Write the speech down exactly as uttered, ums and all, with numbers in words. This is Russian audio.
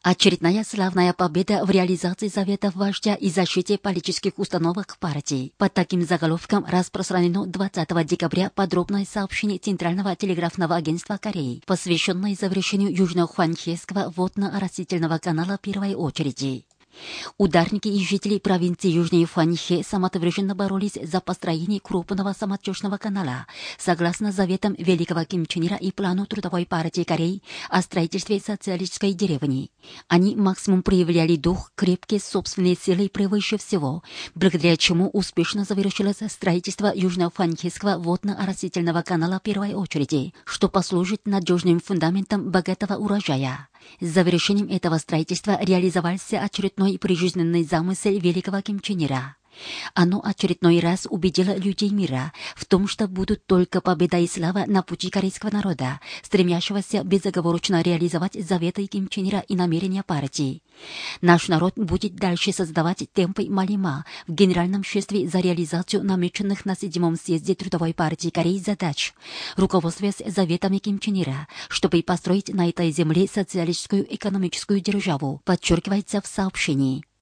Очередная славная победа в реализации заветов вождя и защите политических установок партии. Под таким заголовком распространено двадцатого декабря подробное сообщение Центрального телеграфного агентства Кореи, посвященное завершению Южно-Хванхеского водно-оросительного канала первой очереди. Ударники и жители провинции Южной Хванхе самоотверженно боролись за построение крупного самотечного канала, согласно заветам великого Ким Чен Ира и плану Трудовой партии Кореи о строительстве социалистической деревни. Они максимум проявляли дух крепкой собственной силой превыше всего, благодаря чему успешно завершилось строительство Южно-Хванхеского водно-оросительного канала первой очереди, что послужит надежным фундаментом богатого урожая. С завершением этого строительства реализовался очередной прижизненный замысел великого Ким Чен Ира. Оно очередной раз убедило людей мира в том, что будут только победа и слава на пути корейского народа, стремящегося безоговорочно реализовать заветы Ким Чен Ира и намерения партии. Наш народ будет дальше создавать темпы Малима в генеральном шествии за реализацию намеченных на седьмом съезде Трудовой партии Кореи задач, руководствуясь заветами Ким Чен Ира, чтобы построить на этой земле социалистическую экономическую державу, подчеркивается в сообщении.